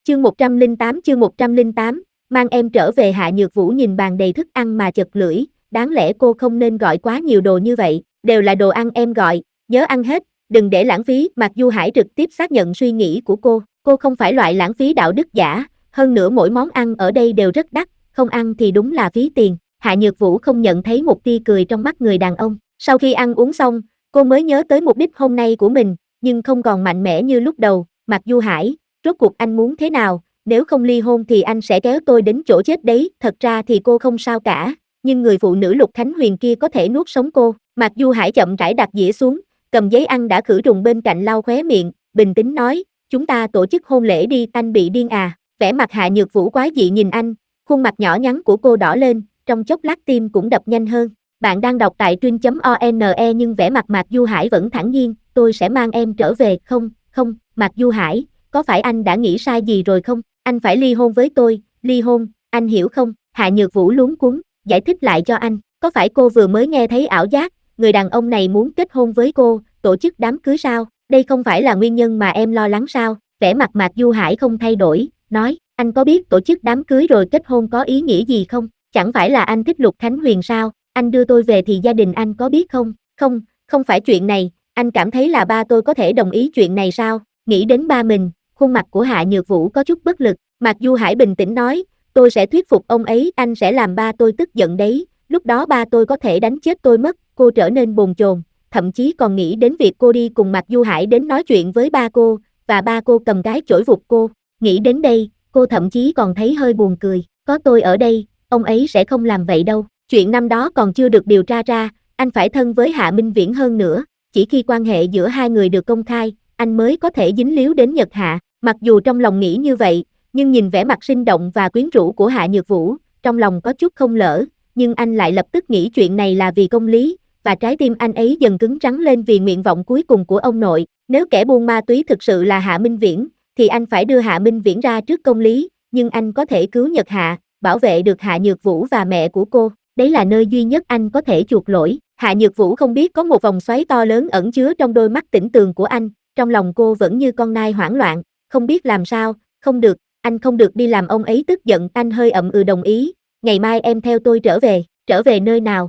Chương 108, mang em trở về. Hạ Nhược Vũ nhìn bàn đầy thức ăn mà chật lưỡi, đáng lẽ cô không nên gọi quá nhiều đồ như vậy, đều là đồ ăn em gọi, nhớ ăn hết, đừng để lãng phí. Mạc Du Hải trực tiếp xác nhận suy nghĩ của cô không phải loại lãng phí đạo đức giả, hơn nữa mỗi món ăn ở đây đều rất đắt, không ăn thì đúng là phí tiền. Hạ Nhược Vũ không nhận thấy một tia cười trong mắt người đàn ông, sau khi ăn uống xong, cô mới nhớ tới mục đích hôm nay của mình, nhưng không còn mạnh mẽ như lúc đầu. Mạc Du Hải, rốt cuộc anh muốn thế nào? Nếu không ly hôn thì anh sẽ kéo tôi đến chỗ chết đấy. Thật ra thì cô không sao cả, nhưng người phụ nữ Lục Khánh Huyền kia có thể nuốt sống cô. Mạc Du Hải chậm rãi đặt dĩa xuống, cầm giấy ăn đã khử trùng bên cạnh lau khóe miệng, bình tĩnh nói, chúng ta tổ chức hôn lễ đi. Anh bị điên à? Vẻ mặt Hạ Nhược Vũ quái dị nhìn anh, khuôn mặt nhỏ nhắn của cô đỏ lên, trong chốc lát tim cũng đập nhanh hơn. Bạn đang đọc tại truyện.one nhưng vẻ mặt Mạc Du Hải vẫn thản nhiên, tôi sẽ mang em trở về. Không, Mạc Du Hải, có phải anh đã nghĩ sai gì rồi không? Anh phải ly hôn với tôi. Ly hôn, anh hiểu không? Hạ Nhược Vũ luống cuống, giải thích lại cho anh, có phải cô vừa mới nghe thấy ảo giác, người đàn ông này muốn kết hôn với cô, tổ chức đám cưới sao? Đây không phải là nguyên nhân mà em lo lắng sao? Vẻ mặt Mạc Du Hải không thay đổi, nói, anh có biết tổ chức đám cưới rồi kết hôn có ý nghĩa gì không? Chẳng phải là anh thích Lục Khánh Huyền sao? Anh đưa tôi về thì gia đình anh có biết không? Không phải chuyện này, anh cảm thấy là ba tôi có thể đồng ý chuyện này sao? Nghĩ đến ba mình, khuôn mặt của Hạ Nhược Vũ có chút bất lực. Mạc Du Hải bình tĩnh nói, tôi sẽ thuyết phục ông ấy, anh sẽ làm ba tôi tức giận đấy, lúc đó ba tôi có thể đánh chết tôi mất. Cô trở nên bồn chồn, thậm chí còn nghĩ đến việc cô đi cùng Mạc Du Hải đến nói chuyện với ba cô, và ba cô cầm cái chổi vụt cô. Nghĩ đến đây, cô thậm chí còn thấy hơi buồn cười, có tôi ở đây, ông ấy sẽ không làm vậy đâu. Chuyện năm đó còn chưa được điều tra ra, anh phải thân với Hạ Minh Viễn hơn nữa, chỉ khi quan hệ giữa hai người được công khai, anh mới có thể dính líu đến Nhật Hạ. Mặc dù trong lòng nghĩ như vậy, nhưng nhìn vẻ mặt sinh động và quyến rũ của Hạ Nhược Vũ, trong lòng có chút không lỡ, nhưng anh lại lập tức nghĩ chuyện này là vì công lý, và trái tim anh ấy dần cứng rắn lên vì nguyện vọng cuối cùng của ông nội. Nếu kẻ buôn ma túy thực sự là Hạ Minh Viễn, thì anh phải đưa Hạ Minh Viễn ra trước công lý, nhưng anh có thể cứu Nhật Hạ, bảo vệ được Hạ Nhược Vũ và mẹ của cô. Đấy là nơi duy nhất anh có thể chuộc lỗi. Hạ Nhược Vũ không biết có một vòng xoáy to lớn ẩn chứa trong đôi mắt tĩnh tường của anh, trong lòng cô vẫn như con nai hoảng loạn, không biết làm sao. Không được, anh không được đi làm ông ấy tức giận. Anh hơi đồng ý, ngày mai em theo tôi trở về nơi nào?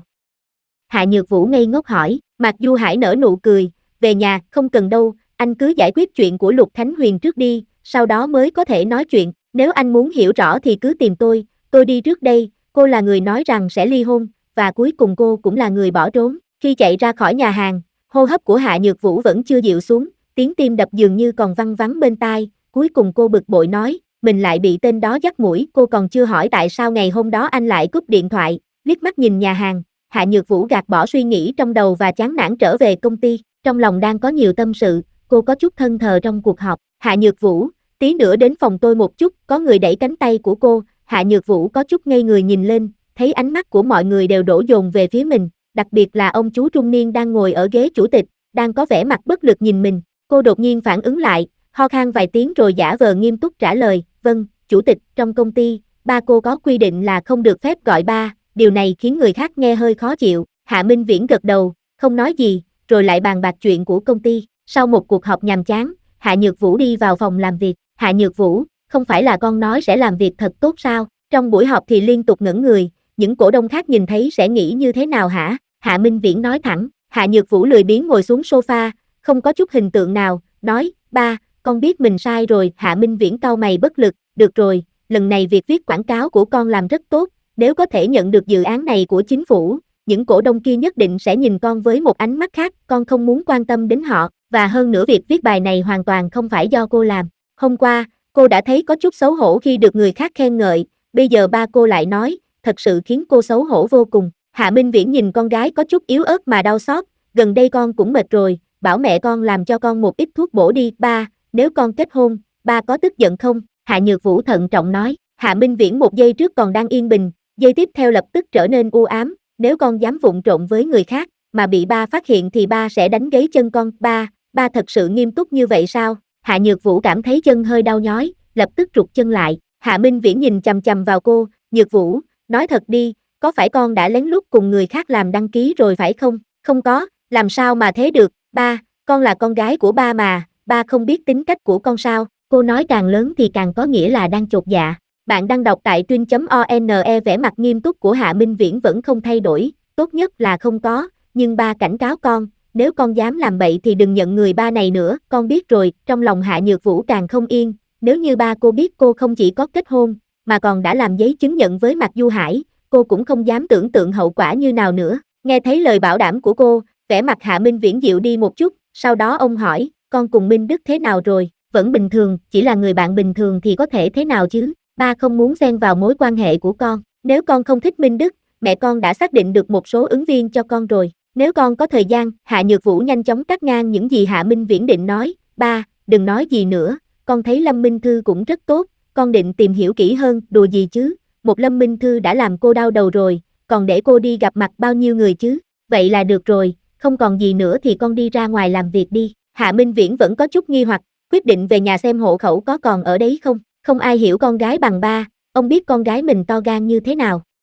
Hạ Nhược Vũ ngây ngốc hỏi. Mạc Du Hải nở nụ cười, về nhà. Không cần đâu, anh cứ giải quyết chuyện của Lục Khánh Huyền trước đi, sau đó mới có thể nói chuyện. Nếu anh muốn hiểu rõ thì cứ tìm tôi đi trước đây. Cô là người nói rằng sẽ ly hôn, và cuối cùng cô cũng là người bỏ trốn. Khi chạy ra khỏi nhà hàng, hô hấp của Hạ Nhược Vũ vẫn chưa dịu xuống, tiếng tim đập dường như còn văng vắng bên tai. Cuối cùng cô bực bội nói, mình lại bị tên đó dắt mũi. Cô còn chưa hỏi tại sao ngày hôm đó anh lại cúp điện thoại, liếc mắt nhìn nhà hàng. Hạ Nhược Vũ gạt bỏ suy nghĩ trong đầu và chán nản trở về công ty, trong lòng đang có nhiều tâm sự, cô có chút thẫn thờ trong cuộc họp. Hạ Nhược Vũ, tí nữa đến phòng tôi một chút. Có người đẩy cánh tay của cô, Hạ Nhược Vũ có chút ngây người nhìn lên, thấy ánh mắt của mọi người đều đổ dồn về phía mình, đặc biệt là ông chú trung niên đang ngồi ở ghế chủ tịch, đang có vẻ mặt bất lực nhìn mình. Cô đột nhiên phản ứng lại, ho khan vài tiếng rồi giả vờ nghiêm túc trả lời, vâng, chủ tịch. Trong công ty, ba cô có quy định là không được phép gọi ba, điều này khiến người khác nghe hơi khó chịu. Hạ Minh Viễn gật đầu, không nói gì, rồi lại bàn bạc chuyện của công ty. Sau một cuộc họp nhàm chán, Hạ Nhược Vũ đi vào phòng làm việc. Hạ Nhược Vũ, không phải là con nói sẽ làm việc thật tốt sao? Trong buổi họp thì liên tục ngẩn người, những cổ đông khác nhìn thấy sẽ nghĩ như thế nào hả? Hạ Minh Viễn nói thẳng. Hạ Nhược Vũ lười biếng ngồi xuống sofa, không có chút hình tượng nào, nói, ba, con biết mình sai rồi. Hạ Minh Viễn cau mày bất lực, được rồi, lần này việc viết quảng cáo của con làm rất tốt, nếu có thể nhận được dự án này của chính phủ, những cổ đông kia nhất định sẽ nhìn con với một ánh mắt khác. Con không muốn quan tâm đến họ, và hơn nữa việc viết bài này hoàn toàn không phải do cô làm. Hôm qua, cô đã thấy có chút xấu hổ khi được người khác khen ngợi, bây giờ ba cô lại nói, thật sự khiến cô xấu hổ vô cùng. Hạ Minh Viễn nhìn con gái có chút yếu ớt mà đau xót, gần đây con cũng mệt rồi, bảo mẹ con làm cho con một ít thuốc bổ đi. Ba, nếu con kết hôn, ba có tức giận không? Hạ Nhược Vũ thận trọng nói. Hạ Minh Viễn một giây trước còn đang yên bình, giây tiếp theo lập tức trở nên u ám, nếu con dám vụng trộm với người khác, mà bị ba phát hiện thì ba sẽ đánh gãy chân con. Ba thật sự nghiêm túc như vậy sao? Hạ Nhược Vũ cảm thấy chân hơi đau nhói, lập tức rụt chân lại. Hạ Minh Viễn nhìn chằm chằm vào cô, Nhược Vũ, nói thật đi, có phải con đã lén lút cùng người khác làm đăng ký rồi phải không? Không có, làm sao mà thế được, ba, con là con gái của ba mà, ba không biết tính cách của con sao? Cô nói càng lớn thì càng có nghĩa là đang chột dạ. Bạn đang đọc tại truyện.one, vẻ mặt nghiêm túc của Hạ Minh Viễn vẫn không thay đổi, tốt nhất là không có, nhưng ba cảnh cáo con, nếu con dám làm bậy thì đừng nhận người ba này nữa, con biết rồi. Trong lòng Hạ Nhược Vũ càng không yên, nếu như ba cô biết cô không chỉ có kết hôn, mà còn đã làm giấy chứng nhận với Mạc Du Hải, cô cũng không dám tưởng tượng hậu quả như nào nữa. Nghe thấy lời bảo đảm của cô, vẻ mặt Hạ Minh Viễn dịu đi một chút, sau đó ông hỏi, con cùng Minh Đức thế nào rồi? Vẫn bình thường, chỉ là người bạn bình thường thì có thể thế nào chứ? Ba không muốn xen vào mối quan hệ của con. Nếu con không thích Minh Đức, mẹ con đã xác định được một số ứng viên cho con rồi. Nếu con có thời gian, Hạ Nhược Vũ nhanh chóng cắt ngang những gì Hạ Minh Viễn định nói. Ba, đừng nói gì nữa, con thấy Lâm Minh Thư cũng rất tốt, con định tìm hiểu kỹ hơn, đùa gì chứ? Một Lâm Minh Thư đã làm cô đau đầu rồi, còn để cô đi gặp mặt bao nhiêu người chứ? Vậy là được rồi, không còn gì nữa thì con đi ra ngoài làm việc đi. Hạ Minh Viễn vẫn có chút nghi hoặc, quyết định về nhà xem hộ khẩu có còn ở đấy không. Không ai hiểu con gái bằng ba, ông biết con gái mình to gan như thế nào.